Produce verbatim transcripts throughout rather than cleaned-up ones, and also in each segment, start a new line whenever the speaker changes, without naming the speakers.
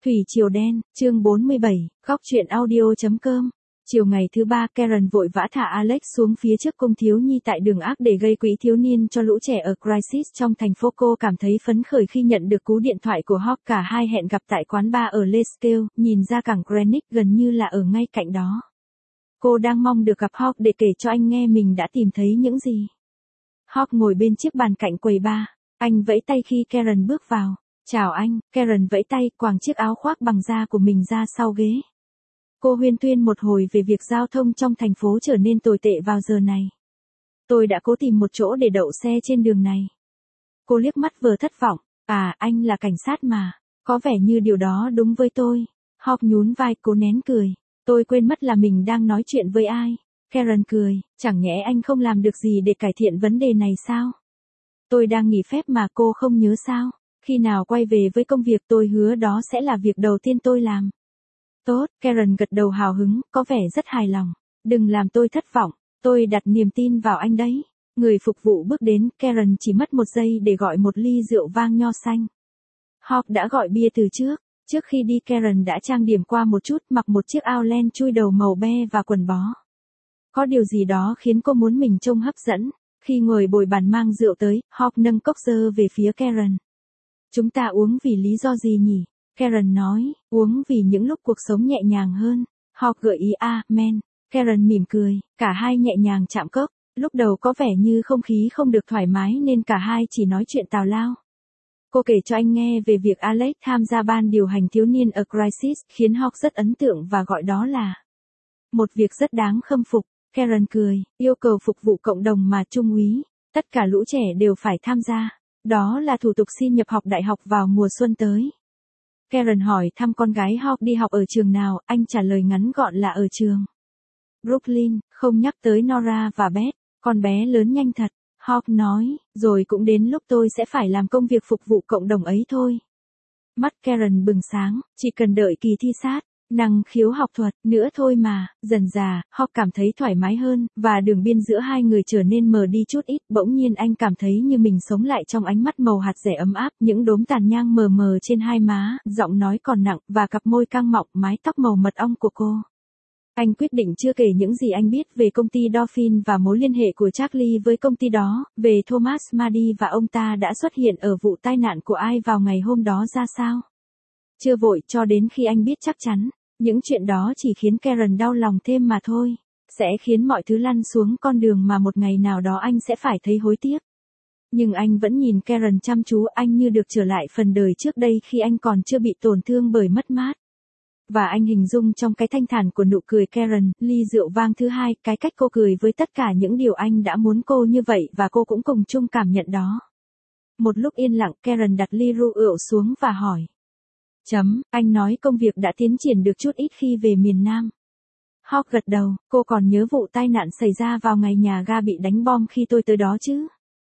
Thủy Triều Đen, chương bốn mươi bảy, góc truyện audio.com. Chiều ngày thứ ba, Karen vội vã thả Alex xuống phía trước cung thiếu nhi tại đường ác để gây quỹ thiếu niên cho lũ trẻ ở Crisis trong thành phố. Cô cảm thấy phấn khởi khi nhận được cú điện thoại của Hawk. Cả hai hẹn gặp tại quán bar ở Lescale, nhìn ra cảng Greenwich gần như là ở ngay cạnh đó. Cô đang mong được gặp Hawk để kể cho anh nghe mình đã tìm thấy những gì. Hawk ngồi bên chiếc bàn cạnh quầy bar. Anh vẫy tay khi Karen bước vào. Chào anh, Karen vẫy tay, quàng chiếc áo khoác bằng da của mình ra sau ghế. Cô huyên thuyên một hồi về việc giao thông trong thành phố trở nên tồi tệ vào giờ này. Tôi đã cố tìm một chỗ để đậu xe trên đường này. Cô liếc mắt vừa thất vọng. À, anh là cảnh sát mà. Có vẻ như điều đó đúng với tôi. Hawk nhún vai, cố nén cười. Tôi quên mất là mình đang nói chuyện với ai. Karen cười, chẳng nhẽ anh không làm được gì để cải thiện vấn đề này sao? Tôi đang nghỉ phép mà, cô không nhớ sao? Khi nào quay về với công việc tôi hứa đó sẽ là việc đầu tiên tôi làm. Tốt, Karen gật đầu hào hứng, có vẻ rất hài lòng. Đừng làm tôi thất vọng, tôi đặt niềm tin vào anh đấy. Người phục vụ bước đến, Karen chỉ mất một giây để gọi một ly rượu vang nho xanh. Hawk đã gọi bia từ trước. Trước khi đi, Karen đã trang điểm qua một chút, mặc một chiếc áo len chui đầu màu be và quần bó. Có điều gì đó khiến cô muốn mình trông hấp dẫn. Khi ngồi bồi bàn mang rượu tới, Hawk nâng cốc giơ về phía Karen. Chúng ta uống vì lý do gì nhỉ? Karen nói, uống vì những lúc cuộc sống nhẹ nhàng hơn. Hawk gợi ý a, men. Karen mỉm cười, cả hai nhẹ nhàng chạm cốc. Lúc đầu có vẻ như không khí không được thoải mái nên cả hai chỉ nói chuyện tào lao. Cô kể cho anh nghe về việc Alex tham gia ban điều hành thiếu niên ở Crisis, khiến Hawk rất ấn tượng và gọi đó là một việc rất đáng khâm phục. Karen cười, yêu cầu phục vụ cộng đồng mà trung úy. Tất cả lũ trẻ đều phải tham gia. Đó là thủ tục xin nhập học đại học vào mùa xuân tới. Karen hỏi thăm con gái Hawk đi học ở trường nào, anh trả lời ngắn gọn là ở trường Brooklyn, không nhắc tới Nora và Beth, con bé lớn nhanh thật. Hawk nói, rồi cũng đến lúc tôi sẽ phải làm công việc phục vụ cộng đồng ấy thôi. Mắt Karen bừng sáng, chỉ cần đợi kỳ thi sát, năng khiếu học thuật, nữa thôi mà. Dần dà, Hawk cảm thấy thoải mái hơn, và đường biên giữa hai người trở nên mờ đi chút ít. Bỗng nhiên anh cảm thấy như mình sống lại trong ánh mắt màu hạt rẻ ấm áp, những đốm tàn nhang mờ mờ trên hai má, giọng nói còn nặng, và cặp môi căng mọng, mái tóc màu mật ong của cô. Anh quyết định chưa kể những gì anh biết về công ty Dolphin và mối liên hệ của Charlie với công ty đó, về Thomas Madi và ông ta đã xuất hiện ở vụ tai nạn của ai vào ngày hôm đó ra sao. Chưa vội, cho đến khi anh biết chắc chắn. Những chuyện đó chỉ khiến Karen đau lòng thêm mà thôi. Sẽ khiến mọi thứ lăn xuống con đường mà một ngày nào đó anh sẽ phải thấy hối tiếc. Nhưng anh vẫn nhìn Karen chăm chú, anh như được trở lại phần đời trước đây khi anh còn chưa bị tổn thương bởi mất mát. Và anh hình dung trong cái thanh thản của nụ cười Karen, ly rượu vang thứ hai, cái cách cô cười với tất cả những điều anh đã muốn cô như vậy và cô cũng cùng chung cảm nhận đó. Một lúc yên lặng, Karen đặt ly rượu xuống và hỏi. Chấm, anh nói công việc đã tiến triển được chút ít khi về miền Nam. Hawk gật đầu, cô còn nhớ vụ tai nạn xảy ra vào ngày nhà ga bị đánh bom khi tôi tới đó chứ?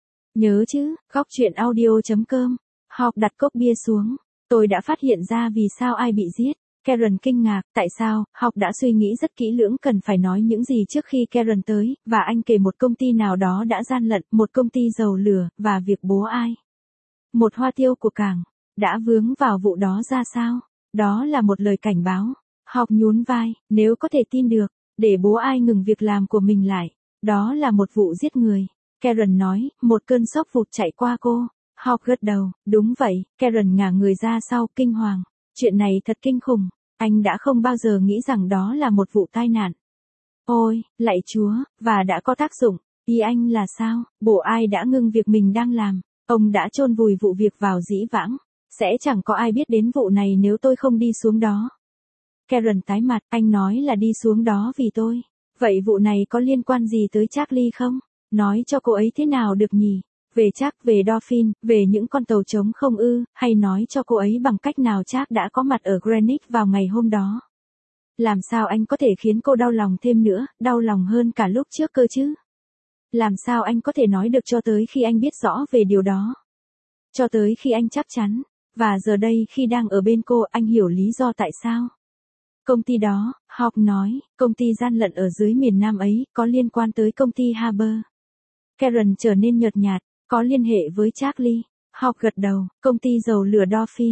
Nhớ chứ, góc truyện audio.com. Hawk đặt cốc bia xuống. Tôi đã phát hiện ra vì sao ai bị giết. Karen kinh ngạc, tại sao? Hawk đã suy nghĩ rất kỹ lưỡng cần phải nói những gì trước khi Karen tới, và anh kể một công ty nào đó đã gian lận, một công ty dầu lửa, và việc bố ai. Một hoa tiêu của cảng. Đã vướng vào vụ đó ra sao? Đó là một lời cảnh báo. Hawk nhún vai, nếu có thể tin được, để bố ai ngừng việc làm của mình lại. Đó là một vụ giết người. Karen nói, một cơn sốc vụt chạy qua cô. Hawk gật đầu, đúng vậy. Karen ngả người ra sau, kinh hoàng. Chuyện này thật kinh khủng. Anh đã không bao giờ nghĩ rằng đó là một vụ tai nạn. Ôi, lạy Chúa, và đã có tác dụng. Ý anh là sao? Bộ ai đã ngưng việc mình đang làm. Ông đã chôn vùi vụ việc vào dĩ vãng. Sẽ chẳng có ai biết đến vụ này nếu tôi không đi xuống đó. Karen tái mặt, anh nói là đi xuống đó vì tôi. Vậy vụ này có liên quan gì tới Charlie không? Nói cho cô ấy thế nào được nhỉ? Về Chark, về Dolphin, về những con tàu trống không ư, hay nói cho cô ấy bằng cách nào Chark đã có mặt ở Greenwich vào ngày hôm đó? Làm sao anh có thể khiến cô đau lòng thêm nữa, đau lòng hơn cả lúc trước cơ chứ? Làm sao anh có thể nói được cho tới khi anh biết rõ về điều đó? Cho tới khi anh chắc chắn. Và giờ đây khi đang ở bên cô, anh hiểu lý do tại sao. Công ty đó, Hawk nói, công ty gian lận ở dưới miền Nam ấy, có liên quan tới công ty Harbour. Karen trở nên nhợt nhạt, có liên hệ với Charlie. Hawk gật đầu, công ty dầu lửa Dolphin.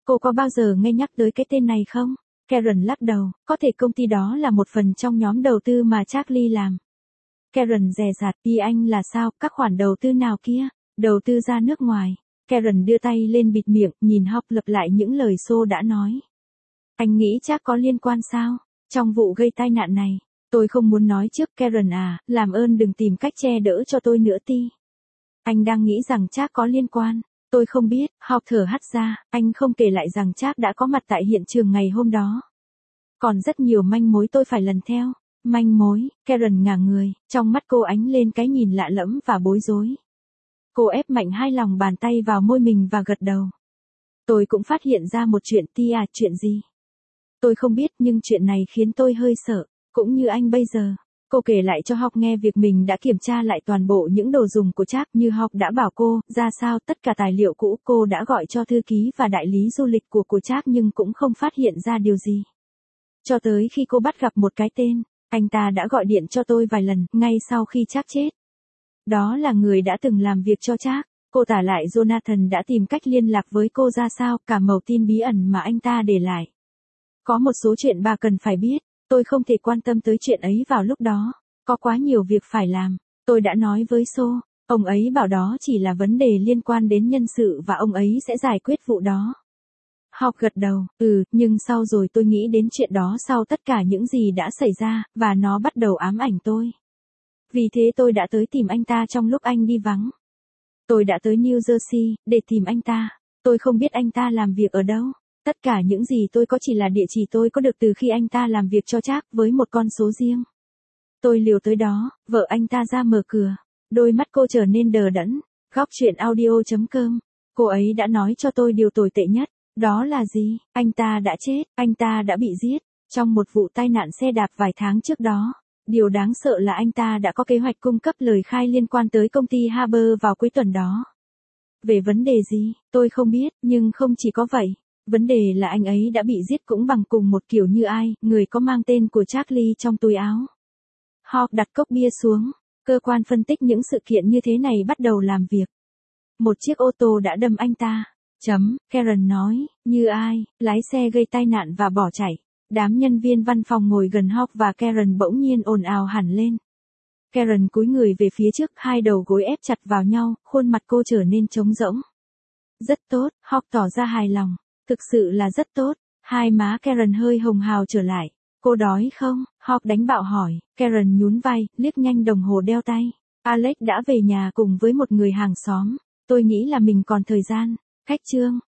Cô có bao giờ nghe nhắc tới cái tên này không? Karen lắc đầu, có thể công ty đó là một phần trong nhóm đầu tư mà Charlie làm. Karen dè dặt, ý anh là sao, các khoản đầu tư nào kia? Đầu tư ra nước ngoài. Karen đưa tay lên bịt miệng, nhìn Hawk lặp lại những lời Sô đã nói. Anh nghĩ chắc có liên quan sao? Trong vụ gây tai nạn này, tôi không muốn nói trước Karen à, làm ơn đừng tìm cách che đỡ cho tôi nữa ti. Anh đang nghĩ rằng chắc có liên quan. Tôi không biết, Hawk thở hắt ra, anh không kể lại rằng Trác đã có mặt tại hiện trường ngày hôm đó. Còn rất nhiều manh mối tôi phải lần theo. Manh mối, Karen ngả người, trong mắt cô ánh lên cái nhìn lạ lẫm và bối rối. Cô ép mạnh hai lòng bàn tay vào môi mình và gật đầu. Tôi cũng phát hiện ra một chuyện ti à, chuyện gì? Tôi không biết nhưng chuyện này khiến tôi hơi sợ, cũng như anh bây giờ. Cô kể lại cho Hawk nghe việc mình đã kiểm tra lại toàn bộ những đồ dùng của Trác như Hawk đã bảo cô, ra sao tất cả tài liệu cũ cô đã gọi cho thư ký và đại lý du lịch của của Trác nhưng cũng không phát hiện ra điều gì. Cho tới khi cô bắt gặp một cái tên, anh ta đã gọi điện cho tôi vài lần, ngay sau khi Trác chết. Đó là người đã từng làm việc cho Trác. Cô tả lại Jonathan đã tìm cách liên lạc với cô ra sao, cả mẩu tin bí ẩn mà anh ta để lại. Có một số chuyện bà cần phải biết. Tôi không thể quan tâm tới chuyện ấy vào lúc đó. Có quá nhiều việc phải làm. Tôi đã nói với Sô. Ông ấy bảo đó chỉ là vấn đề liên quan đến nhân sự và ông ấy sẽ giải quyết vụ đó. Hawk gật đầu, ừ, nhưng sau rồi tôi nghĩ đến chuyện đó sau tất cả những gì đã xảy ra, và nó bắt đầu ám ảnh tôi. Vì thế tôi đã tới tìm anh ta trong lúc anh đi vắng. Tôi đã tới New Jersey, để tìm anh ta. Tôi không biết anh ta làm việc ở đâu. Tất cả những gì tôi có chỉ là địa chỉ tôi có được từ khi anh ta làm việc cho Trác với một con số riêng. Tôi liều tới đó, vợ anh ta ra mở cửa. Đôi mắt cô trở nên đờ đẫn. Góc chuyện audio chấm com. Cô ấy đã nói cho tôi điều tồi tệ nhất. Đó là gì? Anh ta đã chết, anh ta đã bị giết. Trong một vụ tai nạn xe đạp vài tháng trước đó. Điều đáng sợ là anh ta đã có kế hoạch cung cấp lời khai liên quan tới công ty Harbour vào cuối tuần đó. Về vấn đề gì, tôi không biết, nhưng không chỉ có vậy. Vấn đề là anh ấy đã bị giết cũng bằng cùng một kiểu như ai, người có mang tên của Charlie trong túi áo. Hawk đặt cốc bia xuống. Cơ quan phân tích những sự kiện như thế này bắt đầu làm việc. Một chiếc ô tô đã đâm anh ta. Chấm, Karen nói, như ai, lái xe gây tai nạn và bỏ chạy. Đám nhân viên văn phòng ngồi gần Hawk và Karen bỗng nhiên ồn ào hẳn lên. Karen cúi người về phía trước, hai đầu gối ép chặt vào nhau, khuôn mặt cô trở nên trống rỗng. Rất tốt, Hawk tỏ ra hài lòng. Thực sự là rất tốt. Hai má Karen hơi hồng hào trở lại. Cô đói không? Hawk đánh bạo hỏi. Karen nhún vai, liếc nhanh đồng hồ đeo tay. Alex đã về nhà cùng với một người hàng xóm. Tôi nghĩ là mình còn thời gian. Cách chương.